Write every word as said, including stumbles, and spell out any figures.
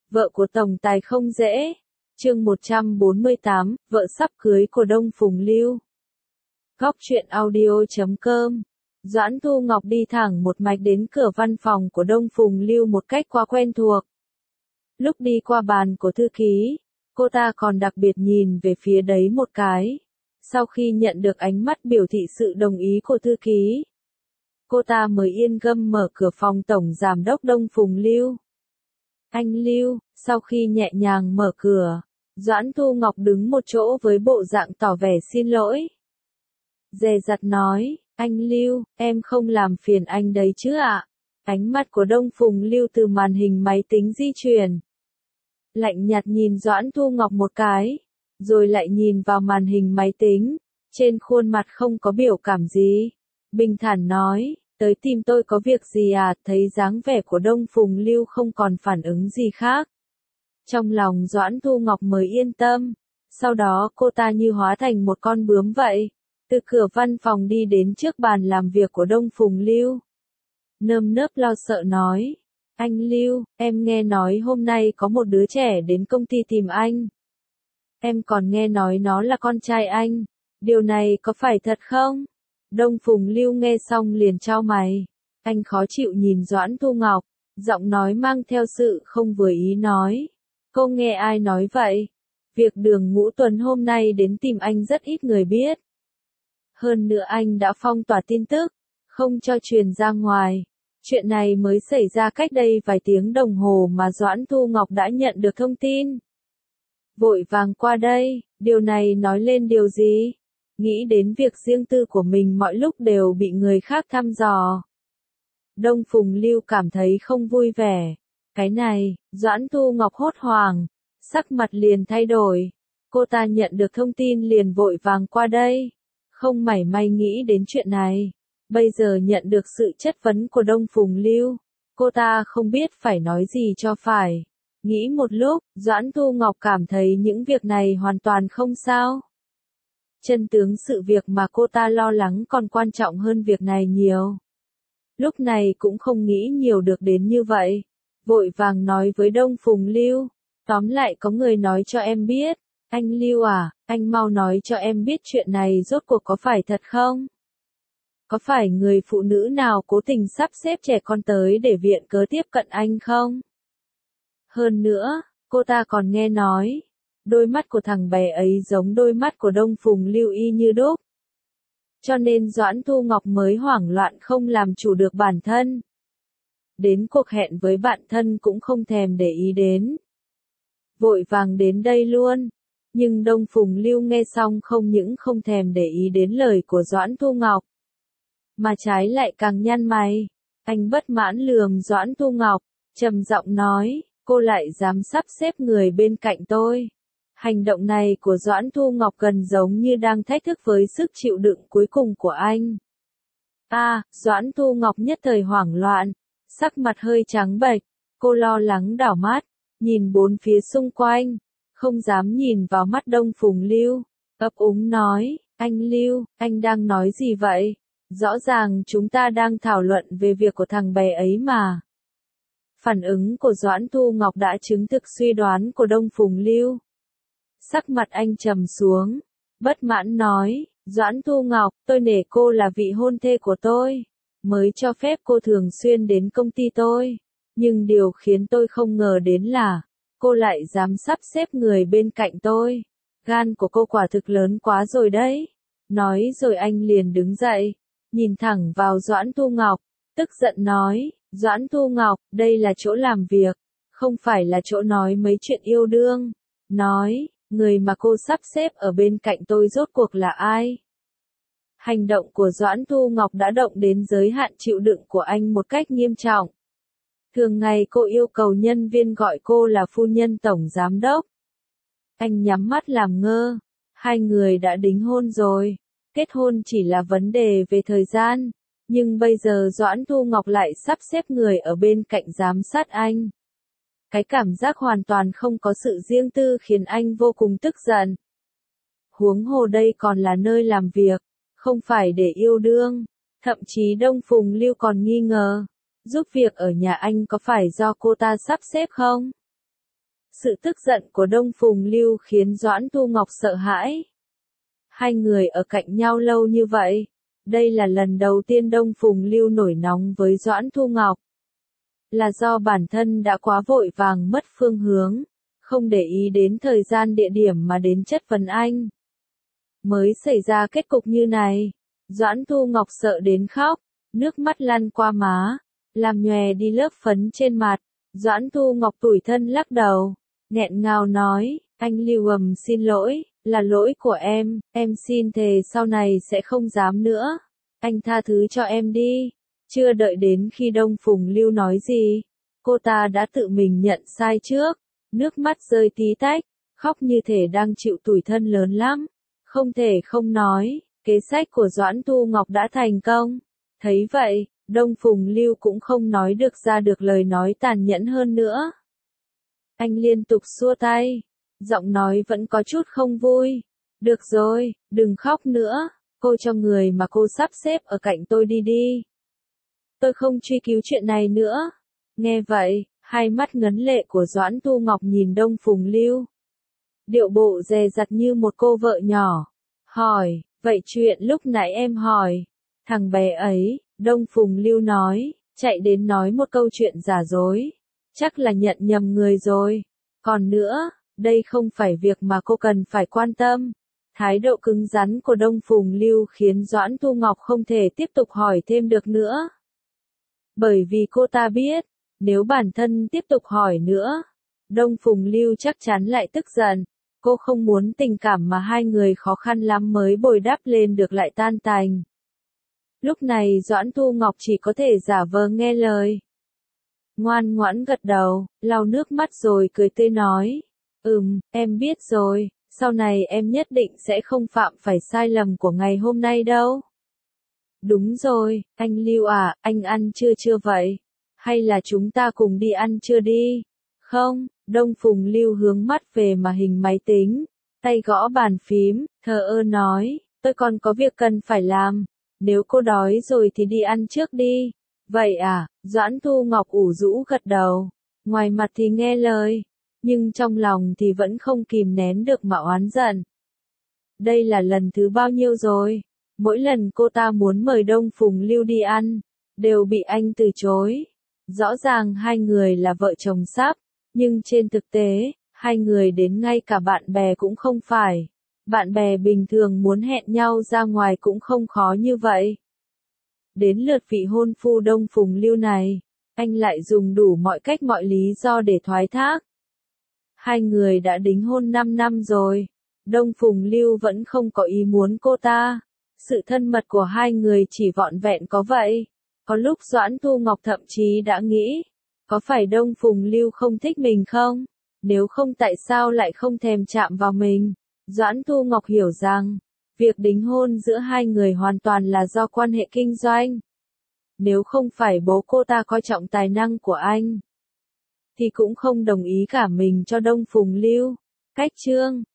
Vợ của tổng tài không dễ. Chương một trăm bốn mươi tám, vợ sắp cưới của Đông Phùng Lưu. Góc truyện audio chấm com. Doãn Thu Ngọc đi thẳng một mạch đến cửa văn phòng của Đông Phùng Lưu một cách quá quen thuộc. Lúc đi qua bàn của thư ký, cô ta còn đặc biệt nhìn về phía đấy một cái. Sau khi nhận được ánh mắt biểu thị sự đồng ý của thư ký, cô ta mới yên tâm mở cửa phòng tổng giám đốc Đông Phùng Lưu. Anh Lưu, sau khi nhẹ nhàng mở cửa, Doãn Thu Ngọc đứng một chỗ với bộ dạng tỏ vẻ xin lỗi. Dè dặt nói, anh Lưu, em không làm phiền anh đấy chứ ạ? Ánh mắt của Đông Phùng Lưu từ màn hình máy tính di chuyển. Lạnh nhạt nhìn Doãn Thu Ngọc một cái, rồi lại nhìn vào màn hình máy tính, trên khuôn mặt không có biểu cảm gì. Bình thản nói, tới tìm tôi có việc gì à? Thấy dáng vẻ của Đông Phùng Lưu không còn phản ứng gì khác. Trong lòng Doãn Thu Ngọc mới yên tâm, sau đó cô ta như hóa thành một con bướm vậy, từ cửa văn phòng đi đến trước bàn làm việc của Đông Phùng Lưu. Nơm nớp lo sợ nói, anh Lưu, em nghe nói hôm nay có một đứa trẻ đến công ty tìm anh. Em còn nghe nói nó là con trai anh, điều này có phải thật không? Đông Phùng Lưu nghe xong liền chau mày, anh khó chịu nhìn Doãn Thu Ngọc, giọng nói mang theo sự không vừa ý nói. Cô nghe ai nói vậy? Việc Đường Ngũ Tuần hôm nay đến tìm anh rất ít người biết. Hơn nữa anh đã phong tỏa tin tức, không cho truyền ra ngoài. Chuyện này mới xảy ra cách đây vài tiếng đồng hồ mà Doãn Thu Ngọc đã nhận được thông tin. Vội vàng qua đây, điều này nói lên điều gì? Nghĩ đến việc riêng tư của mình mọi lúc đều bị người khác thăm dò. Đông Phùng Lưu cảm thấy không vui vẻ. Cái này, Doãn Thu Ngọc hốt hoảng, sắc mặt liền thay đổi. Cô ta nhận được thông tin liền vội vàng qua đây, không mảy may nghĩ đến chuyện này. Bây giờ nhận được sự chất vấn của Đông Phùng Lưu, cô ta không biết phải nói gì cho phải. Nghĩ một lúc, Doãn Thu Ngọc cảm thấy những việc này hoàn toàn không sao. Chân tướng sự việc mà cô ta lo lắng còn quan trọng hơn việc này nhiều. Lúc này cũng không nghĩ nhiều được đến như vậy. Vội vàng nói với Đông Phùng Lưu, tóm lại có người nói cho em biết. Anh Lưu à, anh mau nói cho em biết chuyện này rốt cuộc có phải thật không? Có phải người phụ nữ nào cố tình sắp xếp trẻ con tới để viện cớ tiếp cận anh không? Hơn nữa, cô ta còn nghe nói, đôi mắt của thằng bé ấy giống đôi mắt của Đông Phùng Lưu y như đúc. Cho nên Doãn Thu Ngọc mới hoảng loạn không làm chủ được bản thân. Đến cuộc hẹn với bạn thân cũng không thèm để ý đến. Vội vàng đến đây luôn. Nhưng Đông Phùng Lưu nghe xong không những không thèm để ý đến lời của Doãn Thu Ngọc, mà trái lại càng nhăn mày. Anh bất mãn lườm Doãn Thu Ngọc, trầm giọng nói, cô lại dám sắp xếp người bên cạnh tôi. Hành động này của Doãn Thu Ngọc gần giống như đang thách thức với sức chịu đựng cuối cùng của anh. À, Doãn Thu Ngọc nhất thời hoảng loạn, sắc mặt hơi trắng bệch, cô lo lắng đảo mắt, nhìn bốn phía xung quanh, không dám nhìn vào mắt Đông Phùng Lưu, ấp úng nói, anh Lưu, anh đang nói gì vậy? Rõ ràng chúng ta đang thảo luận về việc của thằng bé ấy mà. Phản ứng của Doãn Thu Ngọc đã chứng thực suy đoán của Đông Phùng Lưu. Sắc mặt anh trầm xuống, bất mãn nói, Doãn Thu Ngọc, tôi nể cô là vị hôn thê của tôi, mới cho phép cô thường xuyên đến công ty tôi. Nhưng điều khiến tôi không ngờ đến là, cô lại dám sắp xếp người bên cạnh tôi. Gan của cô quả thực lớn quá rồi đấy. Nói rồi anh liền đứng dậy, nhìn thẳng vào Doãn Thu Ngọc, tức giận nói, Doãn Thu Ngọc, đây là chỗ làm việc, không phải là chỗ nói mấy chuyện yêu đương. Nói, người mà cô sắp xếp ở bên cạnh tôi rốt cuộc là ai? Hành động của Doãn Thu Ngọc đã động đến giới hạn chịu đựng của anh một cách nghiêm trọng. Thường ngày cô yêu cầu nhân viên gọi cô là phu nhân tổng giám đốc. Anh nhắm mắt làm ngơ, hai người đã đính hôn rồi, kết hôn chỉ là vấn đề về thời gian, nhưng bây giờ Doãn Thu Ngọc lại sắp xếp người ở bên cạnh giám sát anh. Cái cảm giác hoàn toàn không có sự riêng tư khiến anh vô cùng tức giận. Huống hồ đây còn là nơi làm việc, không phải để yêu đương. Thậm chí Đông Phùng Lưu còn nghi ngờ, giúp việc ở nhà anh có phải do cô ta sắp xếp không? Sự tức giận của Đông Phùng Lưu khiến Doãn Thu Ngọc sợ hãi. Hai người ở cạnh nhau lâu như vậy, đây là lần đầu tiên Đông Phùng Lưu nổi nóng với Doãn Thu Ngọc. Là do bản thân đã quá vội vàng mất phương hướng, không để ý đến thời gian địa điểm mà đến chất vấn anh. Mới xảy ra kết cục như này, Doãn Thu Ngọc sợ đến khóc, nước mắt lăn qua má, làm nhòe đi lớp phấn trên mặt. Doãn Thu Ngọc tủi thân lắc đầu, nghẹn ngào nói, anh Lưu ầm xin lỗi, là lỗi của em, em xin thề sau này sẽ không dám nữa. Anh tha thứ cho em đi. Chưa đợi đến khi Đông Phùng Lưu nói gì, cô ta đã tự mình nhận sai trước, nước mắt rơi tí tách, khóc như thể đang chịu tủi thân lớn lắm. Không thể không nói, kế sách của Doãn Thu Ngọc đã thành công. Thấy vậy, Đông Phùng Lưu cũng không nói được ra được lời nói tàn nhẫn hơn nữa. Anh liên tục xua tay, giọng nói vẫn có chút không vui. Được rồi, đừng khóc nữa, cô cho người mà cô sắp xếp ở cạnh tôi đi đi. Tôi không truy cứu chuyện này nữa. Nghe vậy, hai mắt ngấn lệ của Doãn Thu Ngọc nhìn Đông Phùng Lưu. Điệu bộ dè dặt như một cô vợ nhỏ. Hỏi, vậy chuyện lúc nãy em hỏi, thằng bé ấy, Đông Phùng Lưu nói, chạy đến nói một câu chuyện giả dối. Chắc là nhận nhầm người rồi. Còn nữa, đây không phải việc mà cô cần phải quan tâm. Thái độ cứng rắn của Đông Phùng Lưu khiến Doãn Thu Ngọc không thể tiếp tục hỏi thêm được nữa. Bởi vì cô ta biết, nếu bản thân tiếp tục hỏi nữa, Đông Phùng Lưu chắc chắn lại tức giận. Cô không muốn tình cảm mà hai người khó khăn lắm mới bồi đắp lên được lại tan tành. Lúc này Doãn Thu Ngọc chỉ có thể giả vờ nghe lời. Ngoan ngoãn gật đầu, lau nước mắt rồi cười tươi nói. Ừm, em biết rồi, sau này em nhất định sẽ không phạm phải sai lầm của ngày hôm nay đâu. Đúng rồi, anh Lưu à, anh ăn trưa chưa vậy? Hay là chúng ta cùng đi ăn trưa đi? Không, Đông Phùng Lưu hướng mắt về màn hình máy tính, tay gõ bàn phím, thờ ơ nói, tôi còn có việc cần phải làm, nếu cô đói rồi thì đi ăn trước đi. Vậy à, Doãn Thu Ngọc ủ rũ gật đầu, ngoài mặt thì nghe lời, nhưng trong lòng thì vẫn không kìm nén được mà oán giận. Đây là lần thứ bao nhiêu rồi? Mỗi lần cô ta muốn mời Đông Phùng Lưu đi ăn, đều bị anh từ chối. Rõ ràng hai người là vợ chồng sắp, nhưng trên thực tế, hai người đến ngay cả bạn bè cũng không phải. Bạn bè bình thường muốn hẹn nhau ra ngoài cũng không khó như vậy. Đến lượt vị hôn phu Đông Phùng Lưu này, anh lại dùng đủ mọi cách mọi lý do để thoái thác. Hai người đã đính hôn năm năm rồi, Đông Phùng Lưu vẫn không có ý muốn cô ta. Sự thân mật của hai người chỉ vọn vẹn có vậy. Có lúc Doãn Thu Ngọc thậm chí đã nghĩ, có phải Đông Phùng Lưu không thích mình không? Nếu không tại sao lại không thèm chạm vào mình? Doãn Thu Ngọc hiểu rằng, việc đính hôn giữa hai người hoàn toàn là do quan hệ kinh doanh. Nếu không phải bố cô ta coi trọng tài năng của anh, thì cũng không đồng ý cả mình cho Đông Phùng Lưu. Cách chương